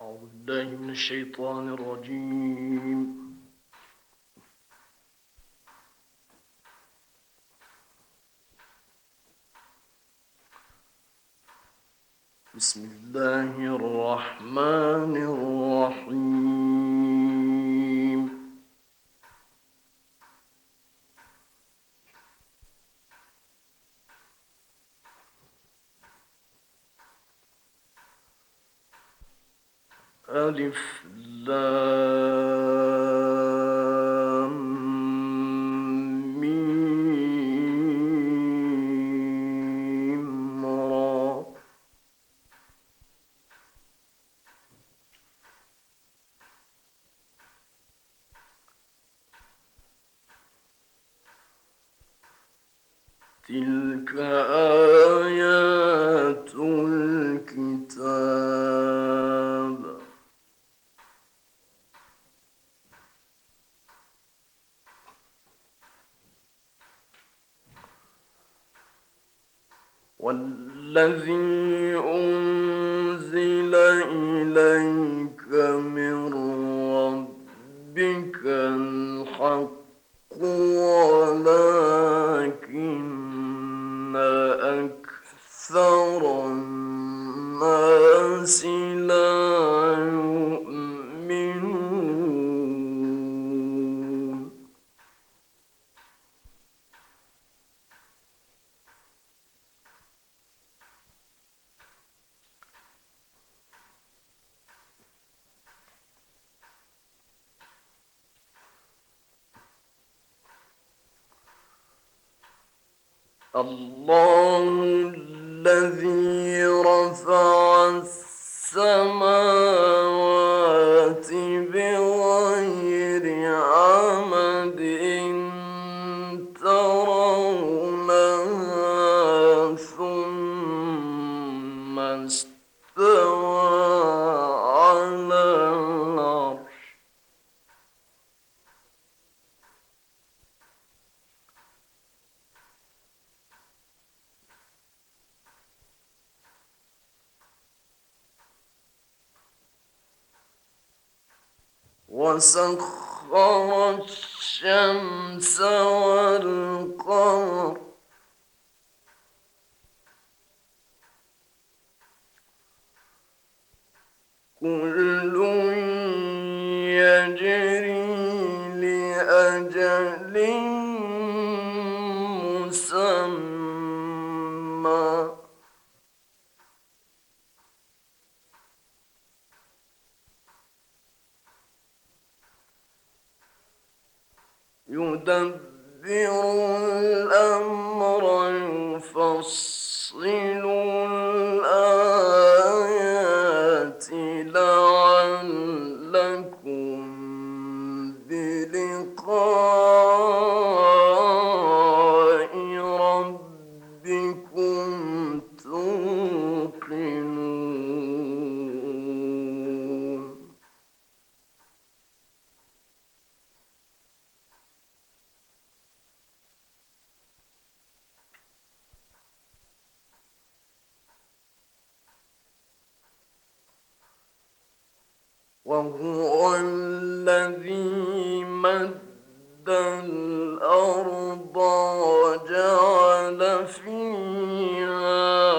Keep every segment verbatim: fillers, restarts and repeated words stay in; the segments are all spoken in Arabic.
أعوذ بالله من الشيطان الرجيم. بسم الله الرحمن الرحيم. ألف لام ميم را. تلك آيات الكتاب. والذي أنزل إليك من ربك الحق ولكن أكثر الناس لا يؤمنون. الله الذي رفع السماوات بغير عمد ترونها ثم استوى على العرش. وسخر الشمس والقمر كل يجري لأجل مسمى. يدبر الأمر يفصل الآيات لعلكم بلقاء ربكم توقنون. وهو الذي مد الأرض وجعل فيها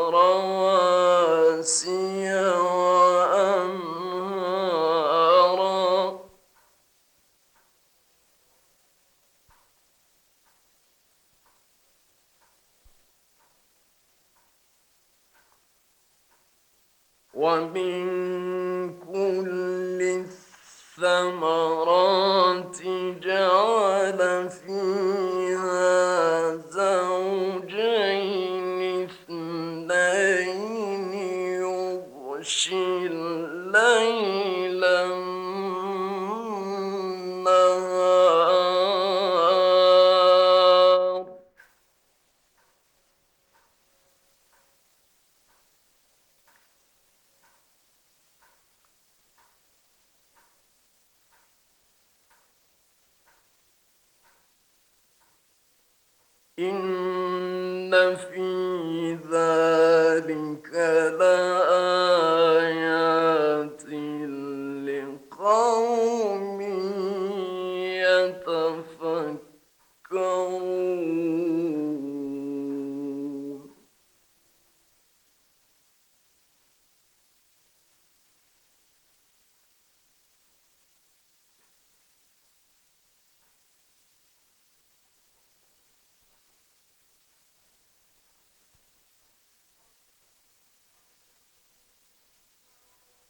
رواسي وأنهارا ومن كل الثمرات جعل فيها زوجين اثنين يغشي الليل النهار إن في ذلك لآيات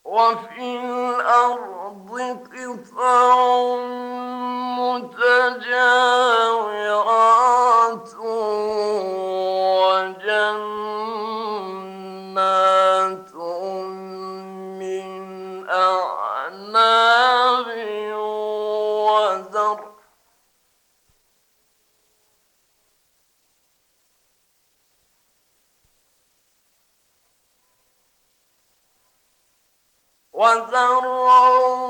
وفي الأرض قطع متجاورات وجنات من أعناب وزرع وزرع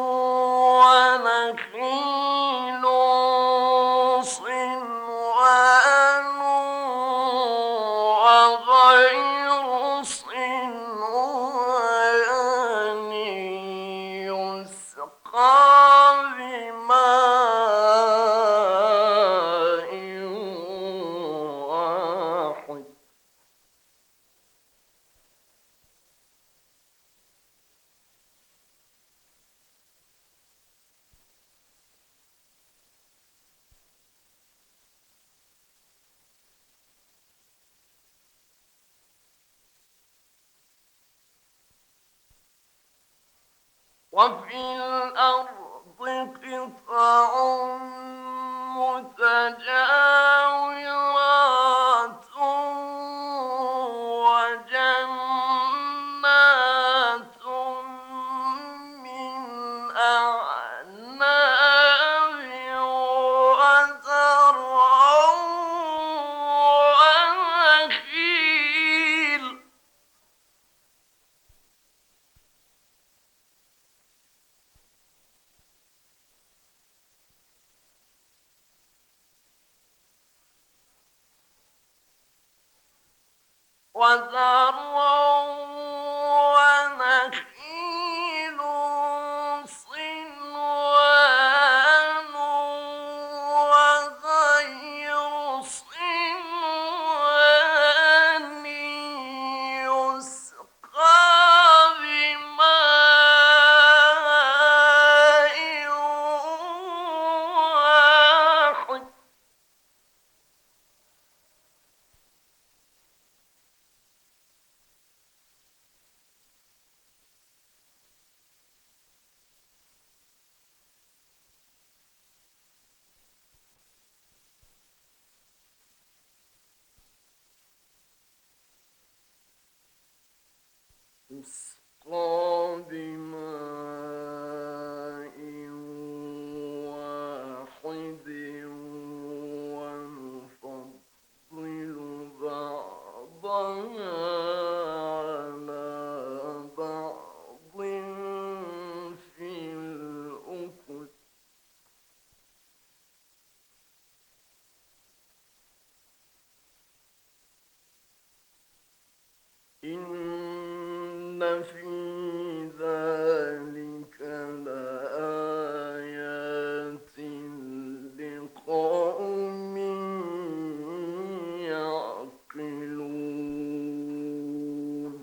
ونخيل صنوان وغير صنوان يسقى بماء واحد وفي الأرض قطع متجاورات وجنات من أعناب وزرع ونخيل وزرع ونخيل صنوان وغير صنوان يسقى بماء واحد يسقى بماء واحد ونفضل بعضها على بعض في الأكل إن في ذلك لآيات لقوم يعقلون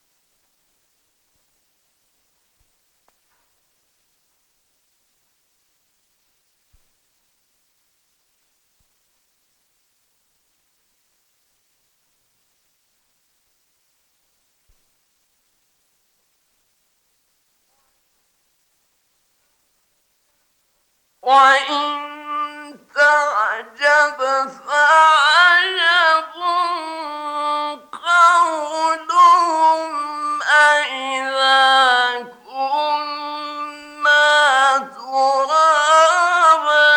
وإن تعجب فعجب قولهم أإذا كنا ترابا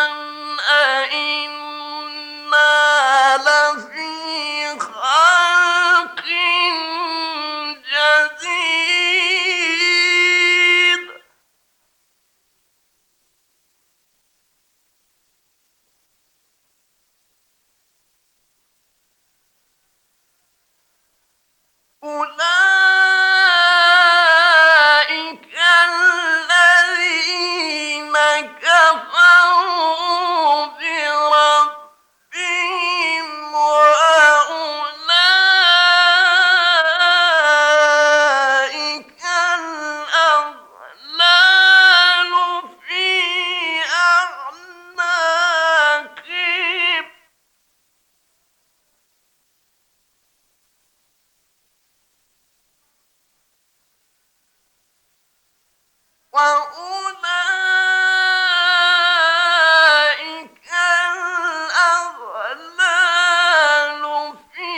أإنا لفي خلق جديد وأولئك الأغلال في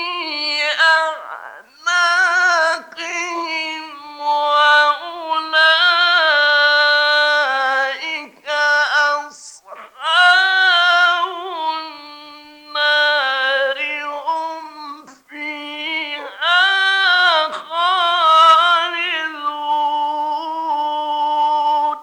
أعناقهم وأولئك أصحاب النار هم فيها خالدون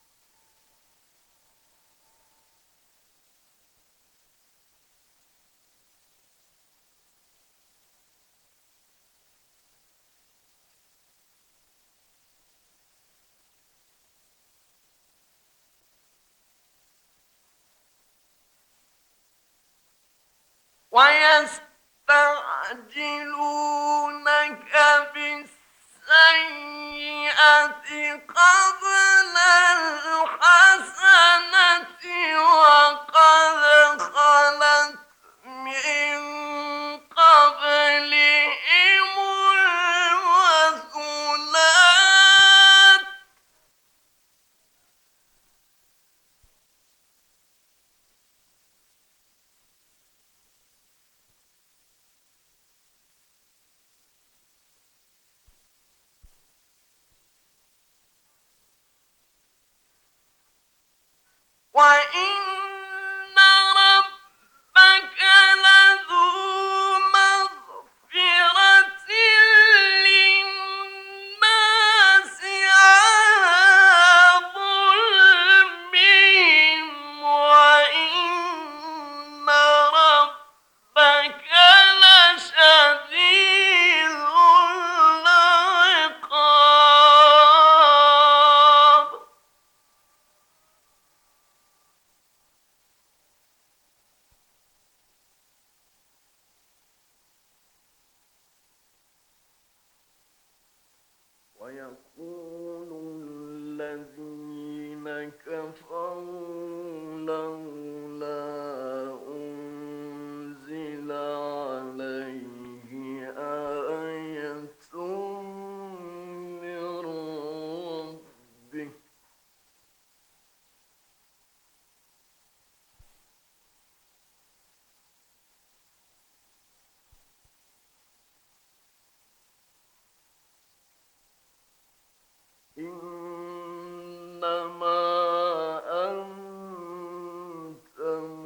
ويستعجلونك بالسيئة قبل الحسنة وقد خلت من قبلهم المثلات وَإِنَّ رَبَّكَ لَذُو مَغْفِرَةٍ لِّلنَّاسِ عَلَىٰ ظُلْمِهِمْ وَإِنَّ رَبَّكَ لَشَدِيدُ الْعِقَابِ ويقول الذين كفروا لولا أنزل عليه آية من ربه إنما أنت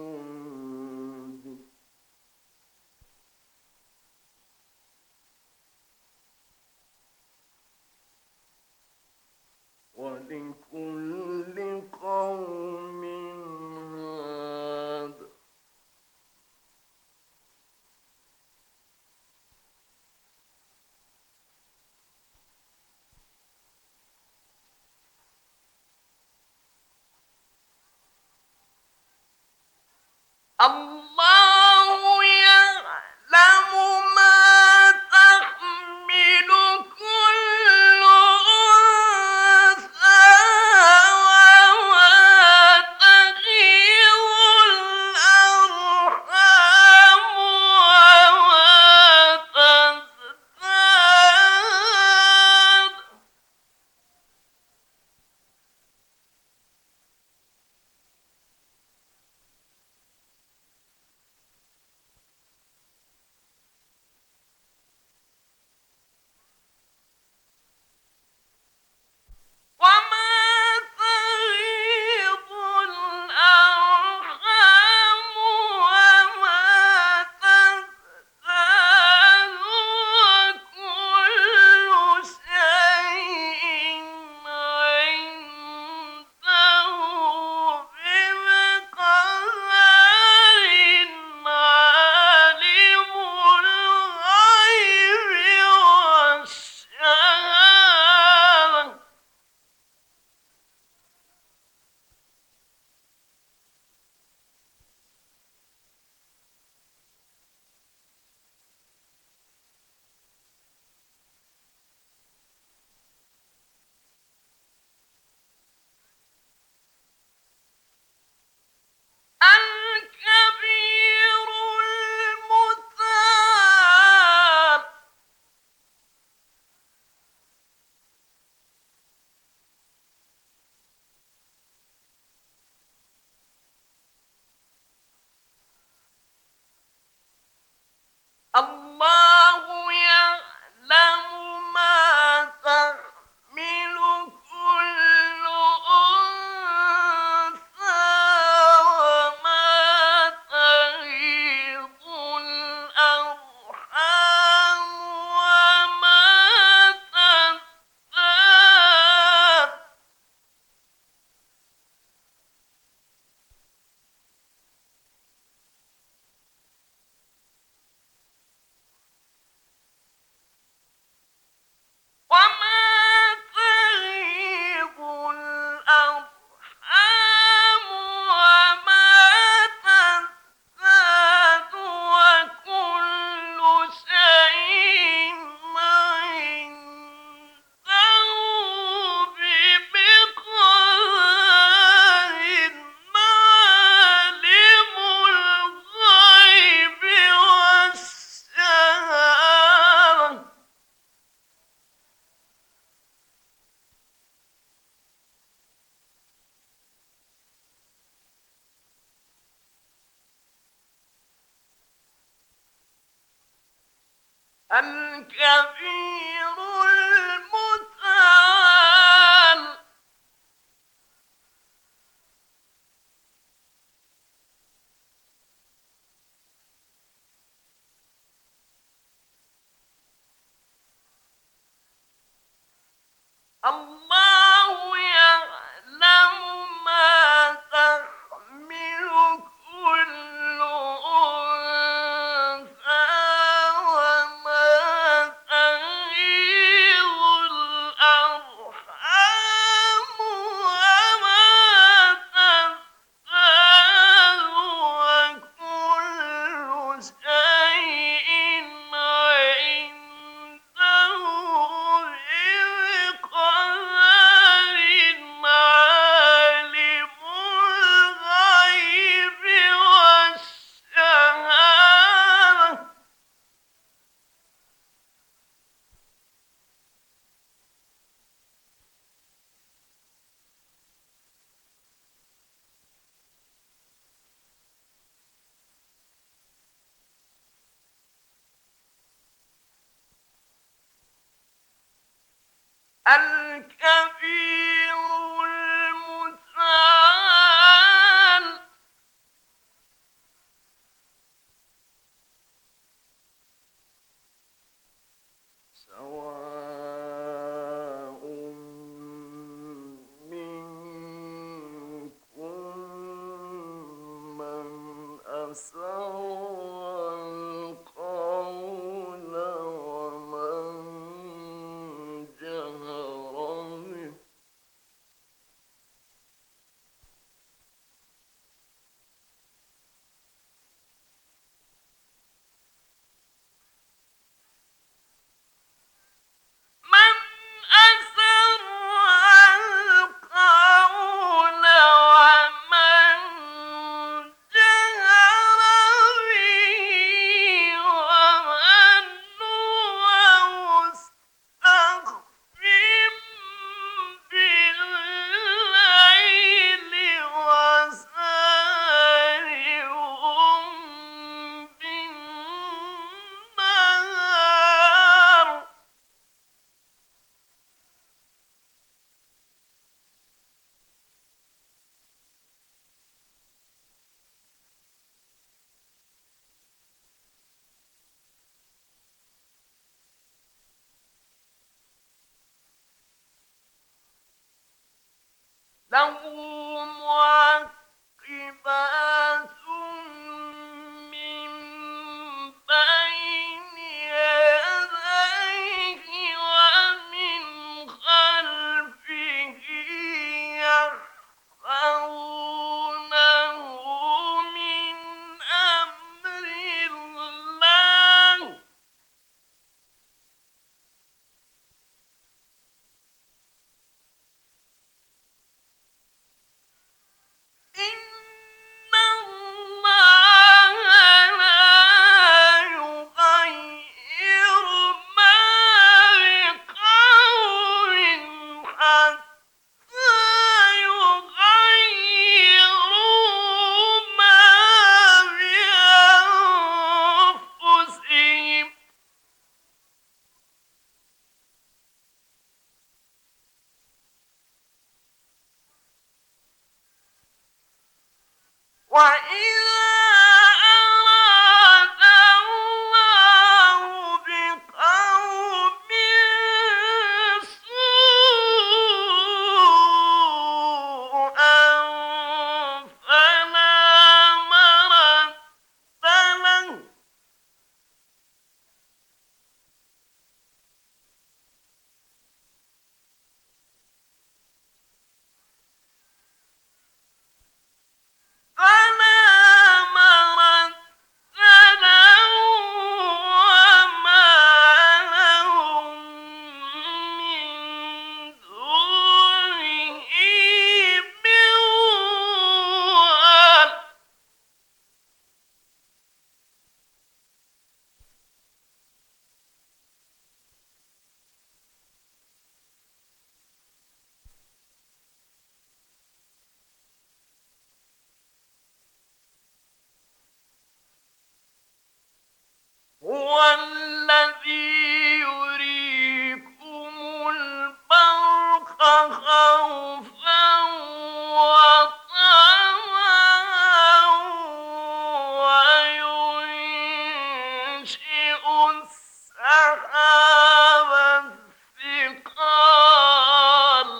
منذر ولكل قوم هاد الله يعلم ما تحمل كل أنثى وما تغيض الأرحام وما تزداد الكبير المتعال الله يعلم ما تحمل كل أنثى وما تغيض الأرحام وما تزداد وكل شيء عنده بقدر عالم الغيب والشهادة الكبير المتعال سواء منكم من أسر القول ومن جهر به من أسر القول ومن جهر به ومن هو مستخف بالليل وسارب بالنهار له معقبات من بين يديه ومن خلفه يحفظونه من أمر الله هو الذي يريكم البرق خوفا وطمعا وينشئ السحاب الثقال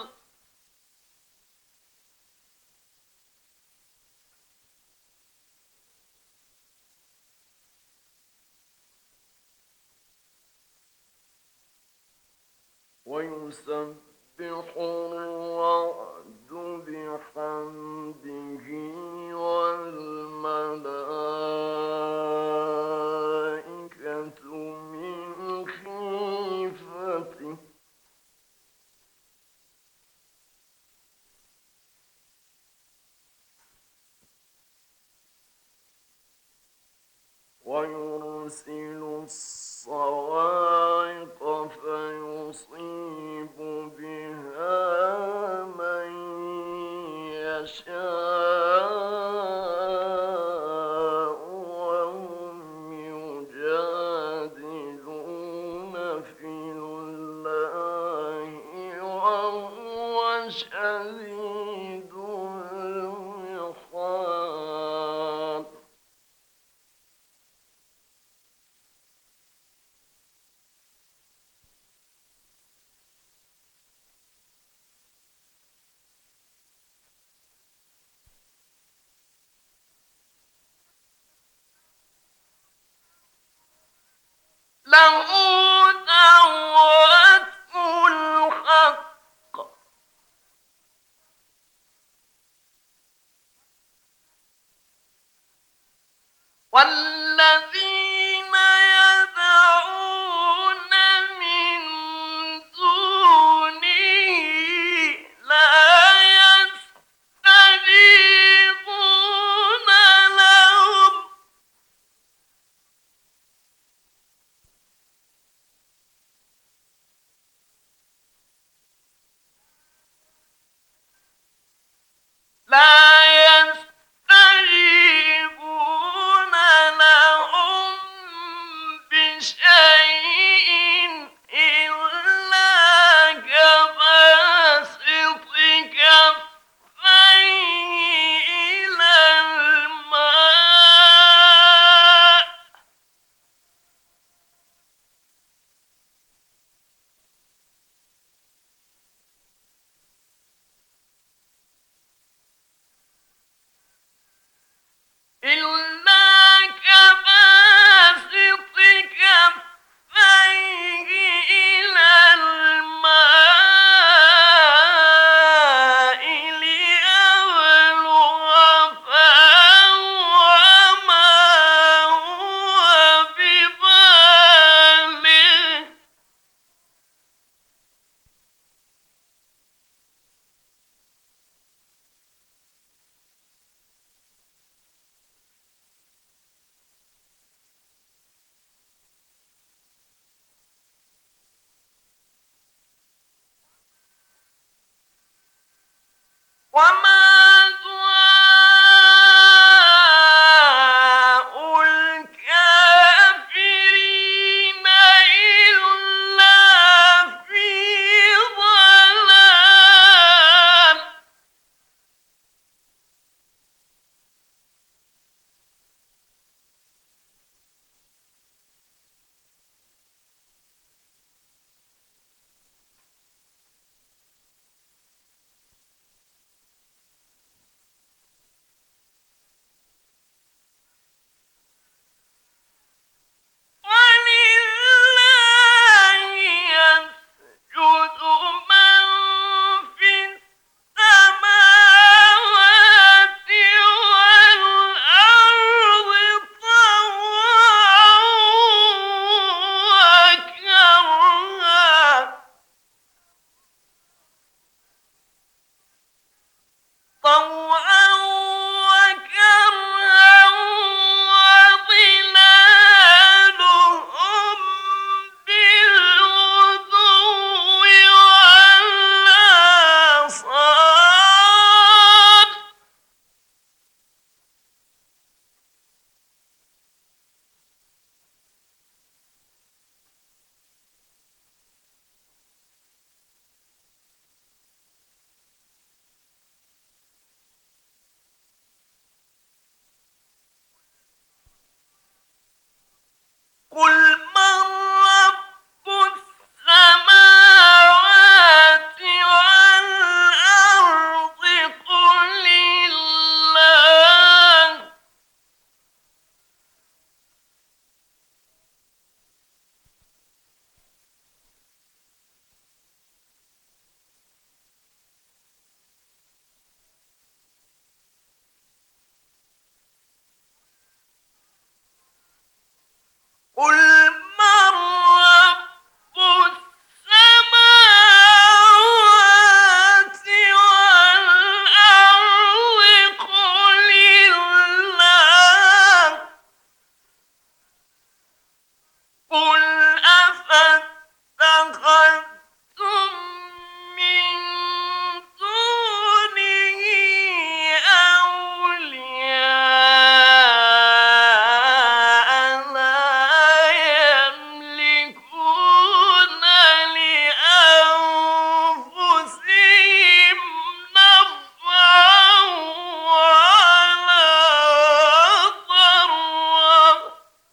ويسبح الرعد بحمده والملائكة من خيفته ويرسل الصواعق فيصيب بها من يشاء وهم يجادلون في الله وهو شديد المحال له دعوة الحق والذين يدعون من دونه لا يستجيبون لهم لا يستجيبون لهم بشيء إلا كباسط كفيه إلى الماء طوعا وكرها وظلالهم بالغدو والآصال قل من رب السماوات والأرض قل الله قل من رب السماوات والأرض قل الله قل أفاتخذتم من دونه أولياء لا يملكون لأنفسهم نفعا ولا ضرا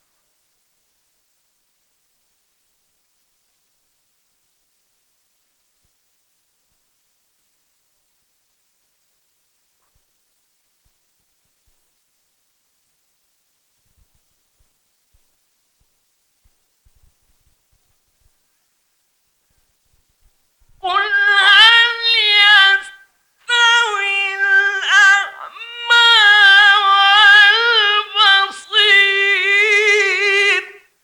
قل هل يستوي الأعمى والبصير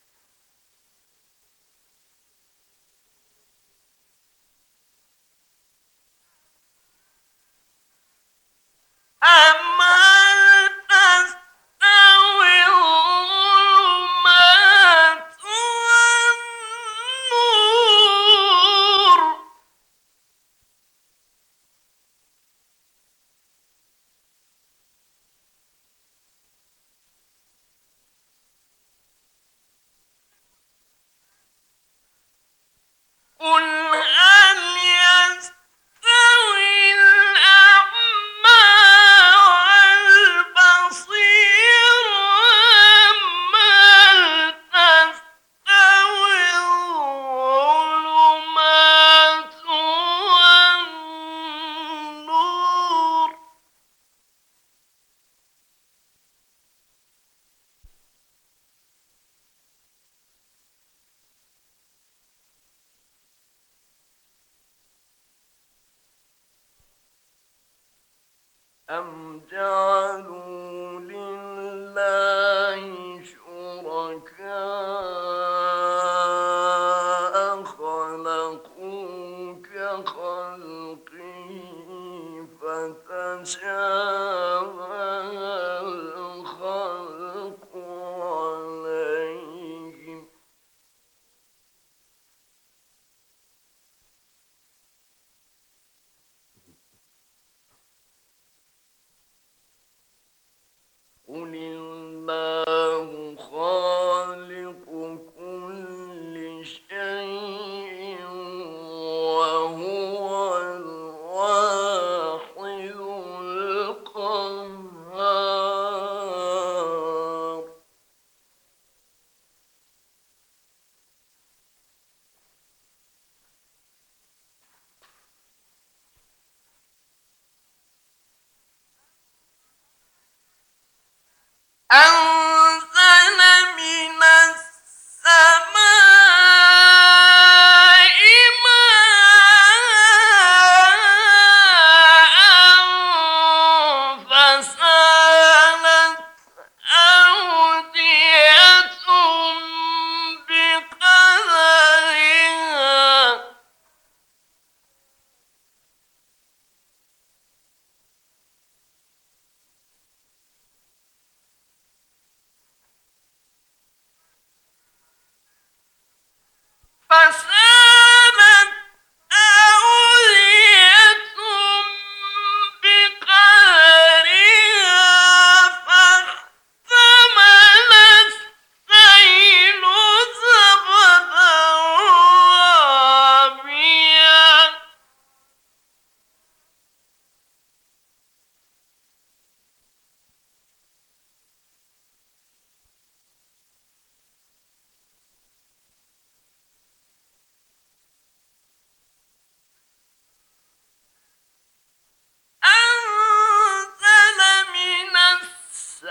أم هل تستوي الظلمات والنور قل هل يستوي الأعمى والبصير أم هل تستوي الظلمات والنور أم جعلوا لله شركاء خلقوا كخلقه فتشابه الخلق عليهم قل الله خالق كل شيء وهو الواحد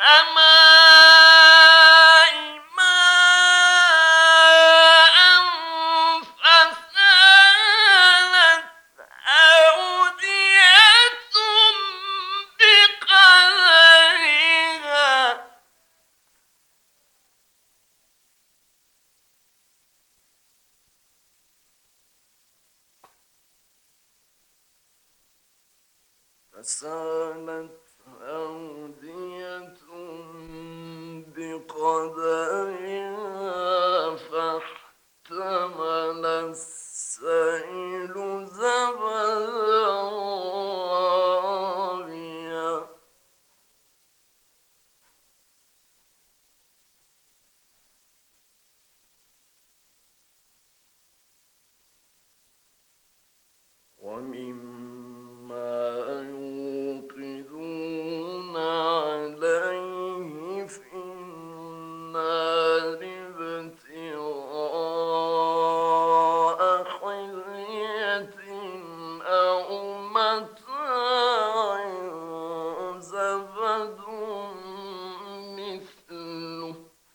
فسالت أودية بقدرها فاحتمل السيل زبدا رابيا ومما يوقدون عليه في النار ابتغاء حلية أو متاع زبد مثله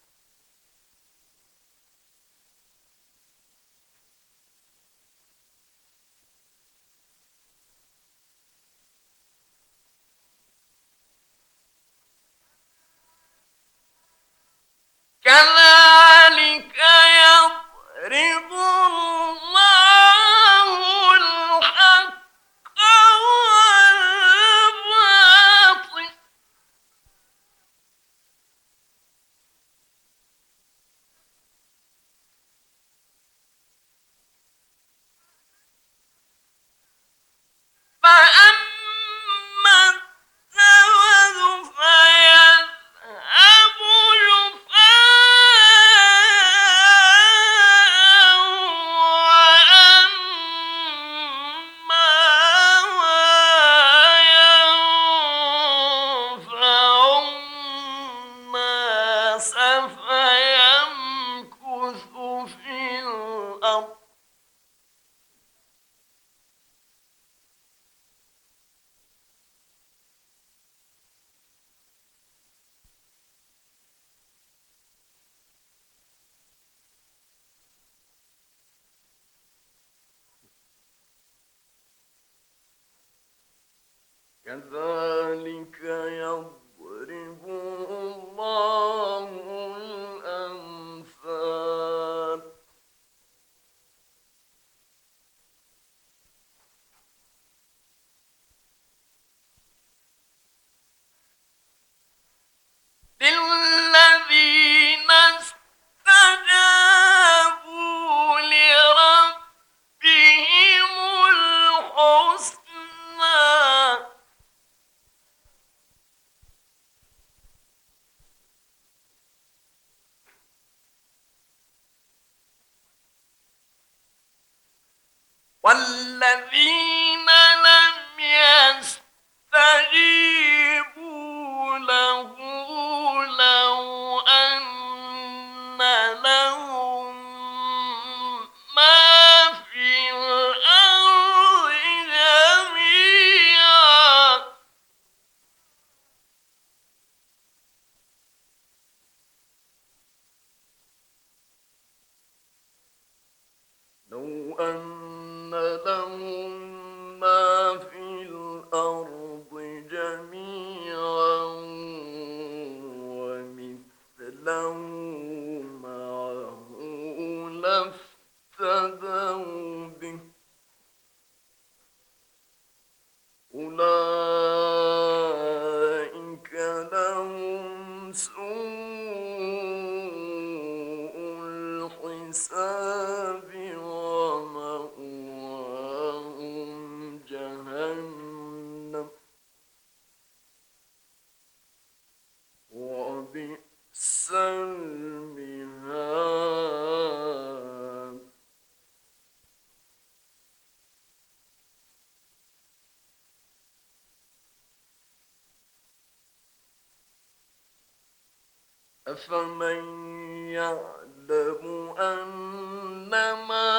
كذلك يضرب الله الحق والباطل فأما الزبد فيذهب جفاء وأما ما ينفع الناس فيمكث في الأرض كذلك يضرب الله الأمثال للذين استجابوا لربهم الحسنى والذين لم يستجيبوا له لو أن لهم ما في الأرض جميعا لو أن لهم ما في الأرض جميعا ومثله معه لافتدوا به أولئك لهم سوء الحساب ومأواهم جهنم وبئس المهاد أفمن يعلم أنما